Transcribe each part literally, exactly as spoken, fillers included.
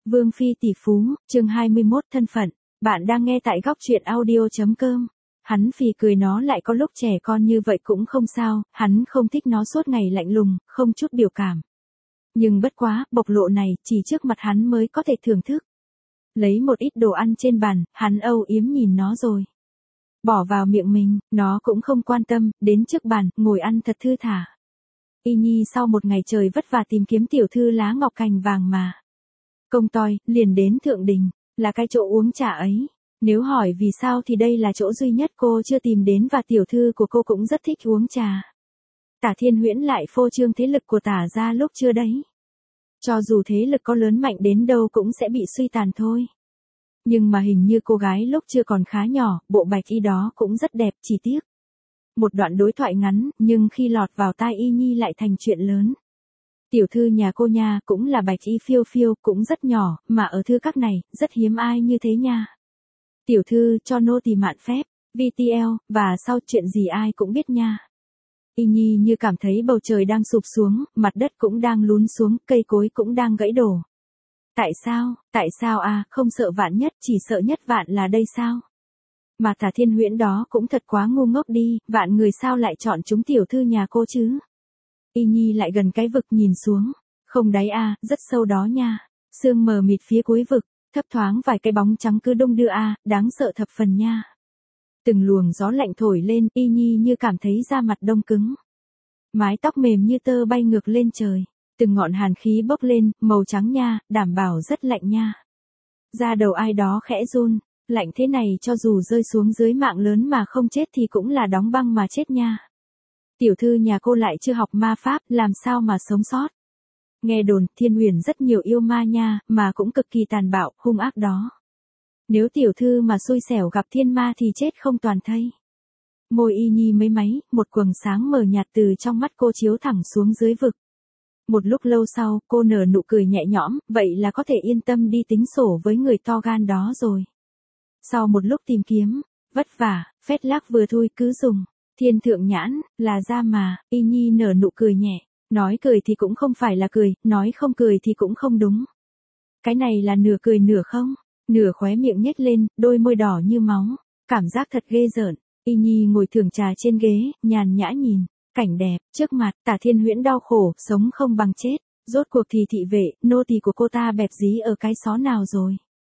Vương phi tỷ phú, chương hai mươi mốt thân phận. Bạn đang nghe tại góc truyện audio chấm com. Hắn phì cười nó lại có lúc trẻ con như vậy cũng không sao, hắn không thích nó suốt ngày lạnh lùng, không chút biểu cảm. Nhưng bất quá, bộc lộ này, chỉ trước mặt hắn mới có thể thưởng thức. Lấy một ít đồ ăn trên bàn, hắn âu yếm nhìn nó rồi. Bỏ vào miệng mình, nó cũng không quan tâm, đến trước bàn, ngồi ăn thật thư thả. Y Nhi sau một ngày trời vất vả tìm kiếm tiểu thư lá ngọc cành vàng mà. Công toi, liền đến thượng đình, là cái chỗ uống trà ấy. Nếu hỏi vì sao thì đây là chỗ duy nhất cô chưa tìm đến và tiểu thư của cô cũng rất thích uống trà. Tả Thiên Huyễn lại phô trương thế lực của Tả gia lúc chưa đấy. Cho dù thế lực có lớn mạnh đến đâu cũng sẽ bị suy tàn thôi. Nhưng mà hình như cô gái lúc chưa còn khá nhỏ, bộ bạch y đó cũng rất đẹp, chỉ tiếc. Một đoạn đối thoại ngắn, nhưng khi lọt vào tai Y Nhi lại thành chuyện lớn. Tiểu thư nhà cô nha, cũng là bạch y phiêu phiêu, cũng rất nhỏ, mà ở thư các này, rất hiếm ai như thế nha. Tiểu thư cho nô tỳ mạn phép, vê tê lờ, và sau chuyện gì ai cũng biết nha. Y Nhi như cảm thấy bầu trời đang sụp xuống, mặt đất cũng đang lún xuống, cây cối cũng đang gãy đổ. Tại sao, tại sao à, không sợ vạn nhất, chỉ sợ nhất vạn là đây sao? Mà Tả Thiên Huyễn đó cũng thật quá ngu ngốc đi, vạn người sao lại chọn chúng tiểu thư nhà cô chứ? Y Nhi lại gần cái vực nhìn xuống, không đáy a, à, rất sâu đó nha. Sương mờ mịt phía cuối vực, thấp thoáng vài cái bóng trắng cứ đung đưa a, à, đáng sợ thập phần nha. Từng luồng gió lạnh thổi lên, Y Nhi như cảm thấy da mặt đông cứng. Mái tóc mềm như tơ bay ngược lên trời, từng ngọn hàn khí bốc lên, màu trắng nha, đảm bảo rất lạnh nha. Da đầu ai đó khẽ run, lạnh thế này cho dù rơi xuống dưới mạng lớn mà không chết thì cũng là đóng băng mà chết nha. Tiểu thư nhà cô lại chưa học ma pháp, làm sao mà sống sót. Nghe đồn, Thiên Huyền rất nhiều yêu ma nha, mà cũng cực kỳ tàn bạo, hung ác đó. Nếu tiểu thư mà xui xẻo gặp thiên ma thì chết không toàn thây. Môi Y Nhi mấy máy, một quầng sáng mờ nhạt từ trong mắt cô chiếu thẳng xuống dưới vực. Một lúc lâu sau, cô nở nụ cười nhẹ nhõm, vậy là có thể yên tâm đi tính sổ với người to gan đó rồi. Sau một lúc tìm kiếm, vất vả, phét lác vừa thôi cứ dùng. Thiên thượng nhãn, là ra mà, Y Nhi nở nụ cười nhẹ. Nói cười thì cũng không phải là cười, nói không cười thì cũng không đúng. Cái này là nửa cười nửa không, nửa khóe miệng nhếch lên, đôi môi đỏ như máu. Cảm giác thật ghê rợn. Y Nhi ngồi thưởng trà trên ghế, nhàn nhã nhìn. Cảnh đẹp, trước mặt, Tả Thiên Huyễn đau khổ, sống không bằng chết. Rốt cuộc thì thị vệ, nô tỳ của cô ta bẹp dí ở cái xó nào rồi.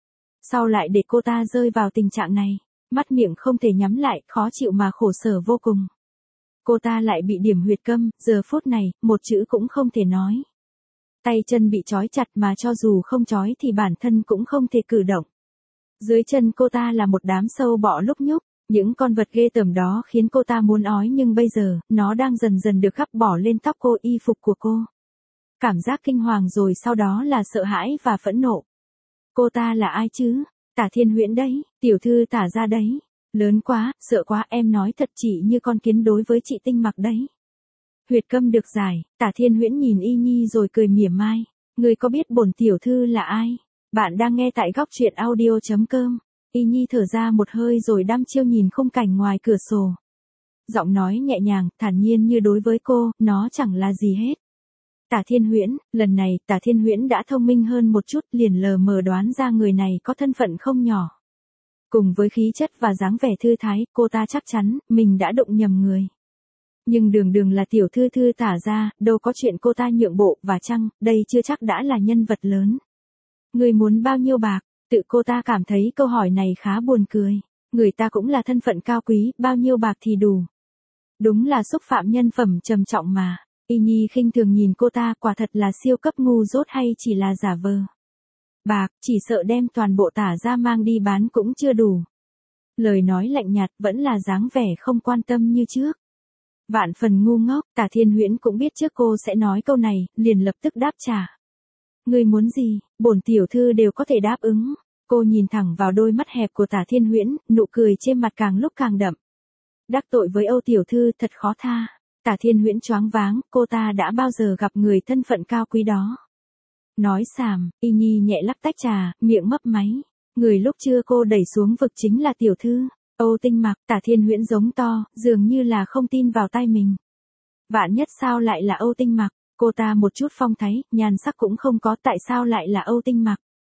Sao lại để cô ta rơi vào tình trạng này? Mắt miệng không thể nhắm lại, khó chịu mà khổ sở vô cùng. Cô ta lại bị điểm huyệt câm, giờ phút này, một chữ cũng không thể nói. Tay chân bị trói chặt mà cho dù không trói thì bản thân cũng không thể cử động. Dưới chân cô ta là một đám sâu bọ lúc nhúc, những con vật ghê tởm đó khiến cô ta muốn ói nhưng bây giờ, nó đang dần dần được khắp bỏ lên tóc cô, y phục của cô. Cảm giác kinh hoàng rồi sau đó là sợ hãi và phẫn nộ. Cô ta là ai chứ? Tả Thiên Huyễn đấy, tiểu thư Tả gia đấy. Lớn quá, sợ quá, em nói thật chỉ như con kiến đối với chị Tinh Mặc đấy. Huyệt câm được giải, Tả Thiên Huyễn nhìn Y Nhi rồi cười mỉa mai. Người có biết bổn tiểu thư là ai? Bạn đang nghe tại góc truyện audio chấm com. Y Nhi thở ra một hơi rồi đăm chiêu nhìn khung cảnh ngoài cửa sổ. Giọng nói nhẹ nhàng, thản nhiên như đối với cô, nó chẳng là gì hết. Tả Thiên Huyễn, lần này Tả Thiên Huyễn đã thông minh hơn một chút, liền lờ mờ đoán ra người này có thân phận không nhỏ. Cùng với khí chất và dáng vẻ thư thái, cô ta chắc chắn, mình đã đụng nhầm người. Nhưng đường đường là tiểu thư thư Tả gia, đâu có chuyện cô ta nhượng bộ, và chăng, đây chưa chắc đã là nhân vật lớn. Người muốn bao nhiêu bạc? Tự cô ta cảm thấy câu hỏi này khá buồn cười. Người ta cũng là thân phận cao quý, bao nhiêu bạc thì đủ. Đúng là xúc phạm nhân phẩm trầm trọng mà. Y Nhi khinh thường nhìn cô ta, quả thật là siêu cấp ngu dốt hay chỉ là giả vờ. Bạc, chỉ sợ đem toàn bộ Tả gia mang đi bán cũng chưa đủ. Lời nói lạnh nhạt vẫn là dáng vẻ không quan tâm như trước. Vạn phần ngu ngốc, Tả Thiên Huyễn cũng biết trước cô sẽ nói câu này, liền lập tức đáp trả. Người muốn gì, bổn tiểu thư đều có thể đáp ứng. Cô nhìn thẳng vào đôi mắt hẹp của Tả Thiên Huyễn, nụ cười trên mặt càng lúc càng đậm. Đắc tội với Âu tiểu thư thật khó tha. Tả Thiên Huyễn choáng váng, cô ta đã bao giờ gặp người thân phận cao quý đó. Nói xàm, Y Nhi nhẹ lắc tách trà, miệng mấp máy. Người lúc trưa cô đẩy xuống vực chính là tiểu thư Âu Tinh Mặc. Tả Thiên Huyễn giống to, dường như là không tin vào tai mình. Vạn nhất sao lại là Âu Tinh Mặc? Cô ta một chút phong thái, nhan sắc cũng không có, tại sao lại là Âu Tinh Mặc?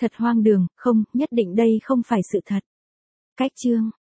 Thật hoang đường, không, nhất định đây không phải sự thật. Cách chương